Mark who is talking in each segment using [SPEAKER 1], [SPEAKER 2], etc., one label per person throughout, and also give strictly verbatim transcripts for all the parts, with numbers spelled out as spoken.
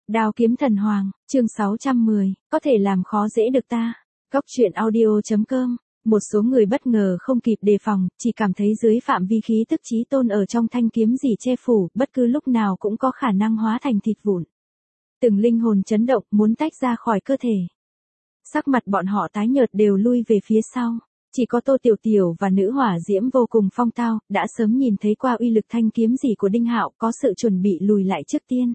[SPEAKER 1] Đao kiếm thần hoàng, chương sáu trăm mười, có thể làm khó dễ được ta. Góc truyện audio chấm com. Một số người bất ngờ không kịp đề phòng, chỉ cảm thấy dưới phạm vi khí tức chí tôn ở trong thanh kiếm gì che phủ, bất cứ lúc nào cũng có khả năng hóa thành thịt vụn. Từng linh hồn chấn động, muốn tách ra khỏi cơ thể. Sắc mặt bọn họ tái nhợt đều lui về phía sau. Chỉ có Tô Tiểu Tiểu và nữ hỏa diễm vô cùng phong tao, đã sớm nhìn thấy qua uy lực thanh kiếm gì của Đinh Hạo, có sự chuẩn bị lùi lại trước tiên.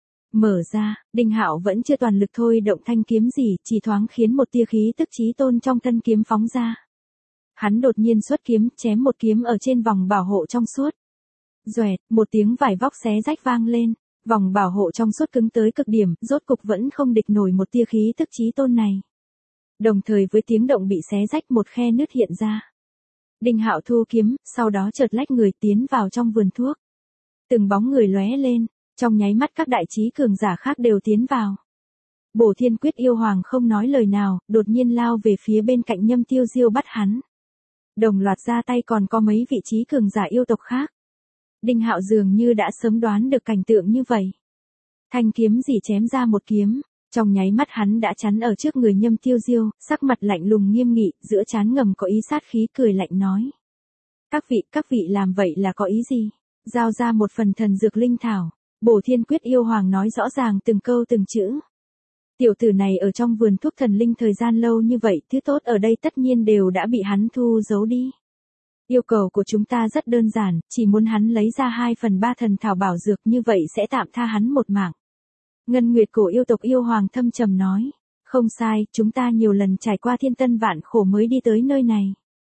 [SPEAKER 1] Mở ra, Đinh Hạo vẫn chưa toàn lực thôi động thanh kiếm gì, chỉ thoáng khiến một tia khí tức chí tôn trong thân kiếm phóng ra. Hắn đột nhiên xuất kiếm, chém một kiếm ở trên vòng bảo hộ trong suốt. Doẹt, một tiếng vải vóc xé rách vang lên, vòng bảo hộ trong suốt cứng tới cực điểm, rốt cục vẫn không địch nổi một tia khí tức chí tôn này. Đồng thời với tiếng động bị xé rách, một khe nứt hiện ra. Đinh Hạo thu kiếm, sau đó chợt lách người tiến vào trong vườn thuốc. Từng bóng người lóe lên, trong nháy mắt các đại chí cường giả khác đều tiến vào. Bổ Thiên Quyết yêu hoàng không nói lời nào, đột nhiên lao về phía bên cạnh Nhâm Tiêu Diêu bắt hắn. Đồng loạt ra tay, còn có mấy vị chí cường giả yêu tộc khác. Đinh Hạo dường như đã sớm đoán được cảnh tượng như vậy. Thanh kiếm gì chém ra một kiếm, trong nháy mắt hắn đã chắn ở trước người Nhâm Tiêu Diêu, sắc mặt lạnh lùng nghiêm nghị, giữa trán ngầm có ý sát khí, cười lạnh nói: Các vị, các vị làm vậy là có ý gì? Giao ra một phần thần dược linh thảo. Bổ Thiên Quyết yêu hoàng nói rõ ràng từng câu từng chữ. Tiểu tử này ở trong vườn thuốc thần linh thời gian lâu như vậy, thứ tốt ở đây tất nhiên đều đã bị hắn thu giấu đi. Yêu cầu của chúng ta rất đơn giản, chỉ muốn hắn lấy ra hai phần ba thần thảo bảo dược, như vậy sẽ tạm tha hắn một mạng. Ngân Nguyệt Cổ yêu tộc yêu hoàng thâm trầm nói: Không sai, chúng ta nhiều lần trải qua thiên tân vạn khổ mới đi tới nơi này.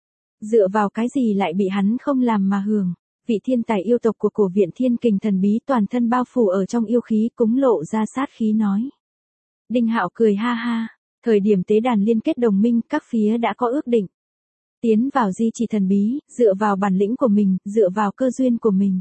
[SPEAKER 1] Dựa vào cái gì lại bị hắn không làm mà hưởng? Vị thiên tài yêu tộc của cổ viện Thiên Kình thần bí toàn thân bao phủ ở trong yêu khí, cúng lộ ra sát khí nói. Đinh Hạo cười ha ha, thời điểm tế đàn liên kết đồng minh, các phía đã có ước định. Tiến vào di chỉ thần bí, dựa vào bản lĩnh của mình, dựa vào cơ duyên của mình.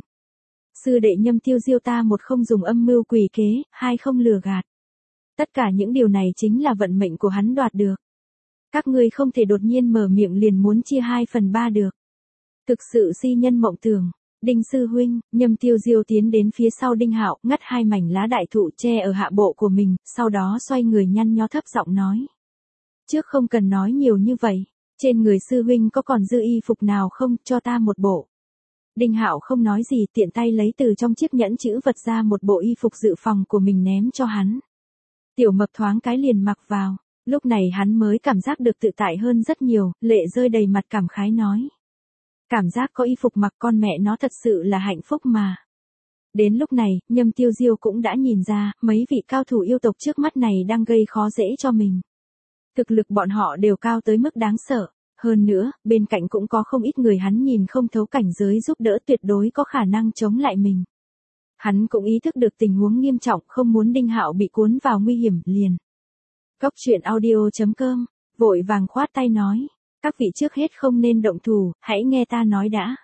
[SPEAKER 1] Sư đệ Nhâm Tiêu Diêu ta một không dùng âm mưu quỷ kế, hai không lừa gạt. Tất cả những điều này chính là vận mệnh của hắn đoạt được. Các ngươi không thể đột nhiên mở miệng liền muốn chia hai phần ba được. Thực sự si nhân mộng tưởng. Đinh sư huynh, Nhâm Tiêu Diêu tiến đến phía sau Đinh Hạo, ngắt hai mảnh lá đại thụ che ở hạ bộ của mình, sau đó xoay người nhăn nhó thấp giọng nói: Trước không cần nói nhiều như vậy, trên người sư huynh có còn dư y phục nào không, cho ta một bộ. Đinh Hạo không nói gì, tiện tay lấy từ trong chiếc nhẫn chữ vật ra một bộ y phục dự phòng của mình ném cho hắn. Tiểu Mập thoáng cái liền mặc vào, lúc này hắn mới cảm giác được tự tại hơn rất nhiều, lệ rơi đầy mặt cảm khái nói: Cảm giác có y phục mặc con mẹ nó thật sự là hạnh phúc mà. Đến lúc này, Nhâm Tiêu Diêu cũng đã nhìn ra, mấy vị cao thủ yêu tộc trước mắt này đang gây khó dễ cho mình. Thực lực bọn họ đều cao tới mức đáng sợ. Hơn nữa, bên cạnh cũng có không ít người hắn nhìn không thấu cảnh giới giúp đỡ, tuyệt đối có khả năng chống lại mình. Hắn cũng ý thức được tình huống nghiêm trọng, không muốn Đinh Hạo bị cuốn vào nguy hiểm, liền. Góc truyện audio chấm com, vội vàng khoát tay nói: Các vị trước hết không nên động thủ, hãy nghe ta nói đã.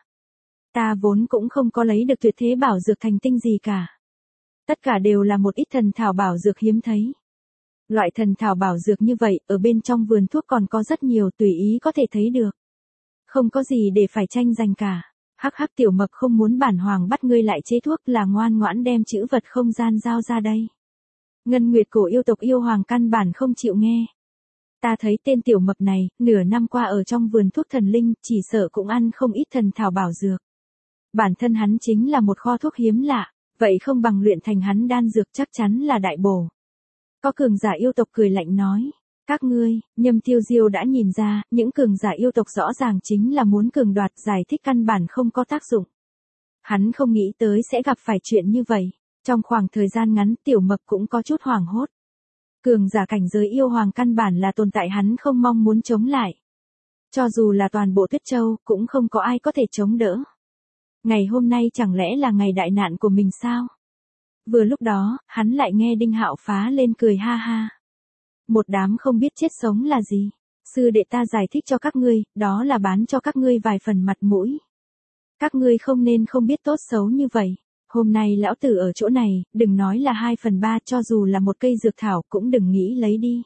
[SPEAKER 1] Ta vốn cũng không có lấy được tuyệt thế bảo dược thành tinh gì cả. Tất cả đều là một ít thần thảo bảo dược hiếm thấy. Loại thần thảo bảo dược như vậy, ở bên trong vườn thuốc còn có rất nhiều, tùy ý có thể thấy được. Không có gì để phải tranh giành cả. Hắc hắc, Tiểu Mập không muốn bản hoàng bắt ngươi lại chế thuốc, là ngoan ngoãn đem chữ vật không gian giao ra đây. Ngân Nguyệt Cổ yêu tộc yêu hoàng căn bản không chịu nghe. Ta thấy tên Tiểu Mập này, nửa năm qua ở trong vườn thuốc thần linh, chỉ sợ cũng ăn không ít thần thảo bảo dược. Bản thân hắn chính là một kho thuốc hiếm lạ, vậy không bằng luyện thành hắn đan dược, chắc chắn là đại bổ. Có cường giả yêu tộc cười lạnh nói: Các ngươi, Nhâm Tiêu Diêu đã nhìn ra, những cường giả yêu tộc rõ ràng chính là muốn cường đoạt, giải thích căn bản không có tác dụng. Hắn không nghĩ tới sẽ gặp phải chuyện như vậy. Trong khoảng thời gian ngắn, Tiểu Mập cũng có chút hoảng hốt. Cường giả cảnh giới yêu hoàng căn bản là tồn tại hắn không mong muốn chống lại. Cho dù là toàn bộ Tuyết Châu, cũng không có ai có thể chống đỡ. Ngày hôm nay chẳng lẽ là ngày đại nạn của mình sao? Vừa lúc đó, hắn lại nghe Đinh Hạo phá lên cười ha ha. Một đám không biết chết sống là gì. Sư đệ ta giải thích cho các ngươi, đó là bán cho các ngươi vài phần mặt mũi. Các ngươi không nên không biết tốt xấu như vậy. Hôm nay lão tử ở chỗ này, đừng nói là hai phần ba, cho dù là một cây dược thảo cũng đừng nghĩ lấy đi.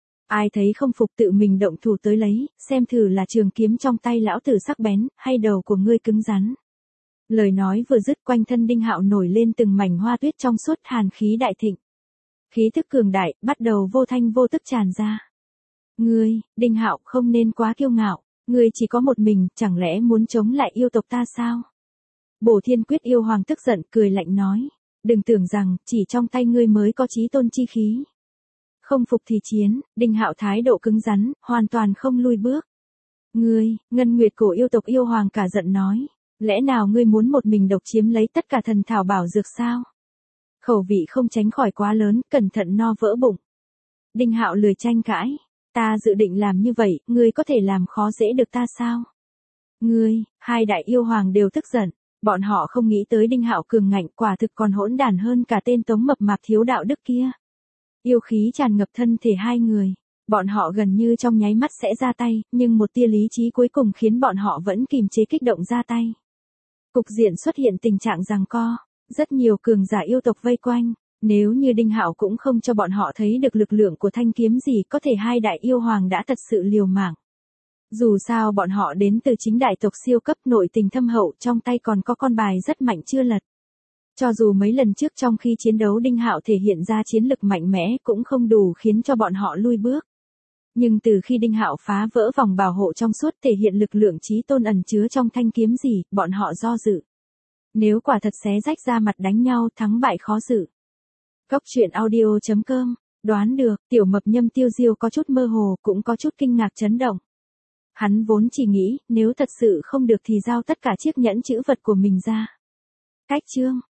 [SPEAKER 1] Ai thấy không phục tự mình động thủ tới lấy, xem thử là trường kiếm trong tay lão tử sắc bén, hay đầu của ngươi cứng rắn. Lời nói vừa dứt, quanh thân Đinh Hạo nổi lên từng mảnh hoa tuyết trong suốt, hàn khí đại thịnh. Khí thức cường đại, bắt đầu vô thanh vô tức tràn ra. Ngươi, Đinh Hạo không nên quá kiêu ngạo, ngươi chỉ có một mình, chẳng lẽ muốn chống lại yêu tộc ta sao? Bổ Thiên Quyết yêu hoàng tức giận, cười lạnh nói. Đừng tưởng rằng, chỉ trong tay ngươi mới có chí tôn chi khí. Không phục thì chiến, Đinh Hạo thái độ cứng rắn, hoàn toàn không lui bước. Ngươi, Ngân Nguyệt cổ yêu tộc yêu hoàng cả giận nói. Lẽ nào ngươi muốn một mình độc chiếm lấy tất cả thần thảo bảo dược sao? Khẩu vị không tránh khỏi quá lớn, cẩn thận no vỡ bụng. Đinh Hạo lười tranh cãi. Ta dự định làm như vậy, ngươi có thể làm khó dễ được ta sao? Ngươi, hai đại yêu hoàng đều tức giận. Bọn họ không nghĩ tới Đinh Hạo cường ngạnh, quả thực còn hỗn đản hơn cả tên Tống mập mạp thiếu đạo đức kia. Yêu khí tràn ngập thân thể hai người. Bọn họ gần như trong nháy mắt sẽ ra tay, nhưng một tia lý trí cuối cùng khiến bọn họ vẫn kìm chế kích động ra tay. Cục diện xuất hiện tình trạng giằng co. Rất nhiều cường giả yêu tộc vây quanh. Nếu như Đinh Hạo cũng không cho bọn họ thấy được lực lượng của thanh kiếm gì, có thể hai đại yêu hoàng đã thật sự liều mạng. Dù sao bọn họ đến từ chính đại tộc siêu cấp, nội tình thâm hậu, trong tay còn có con bài rất mạnh chưa lật. Cho dù mấy lần trước trong khi chiến đấu Đinh Hạo thể hiện ra chiến lực mạnh mẽ cũng không đủ khiến cho bọn họ lui bước. Nhưng từ khi Đinh Hạo phá vỡ vòng bảo hộ trong suốt, thể hiện lực lượng chí tôn ẩn chứa trong thanh kiếm gì, bọn họ do dự. Nếu quả thật xé rách ra mặt đánh nhau, thắng bại khó dự. Góc truyện audio chấm com, đoán được, tiểu mập Nhâm Tiêu Diêu có chút mơ hồ, cũng có chút kinh ngạc chấn động. Hắn vốn chỉ nghĩ, nếu thật sự không được thì giao tất cả chiếc nhẫn chữ vật của mình ra. Cách chương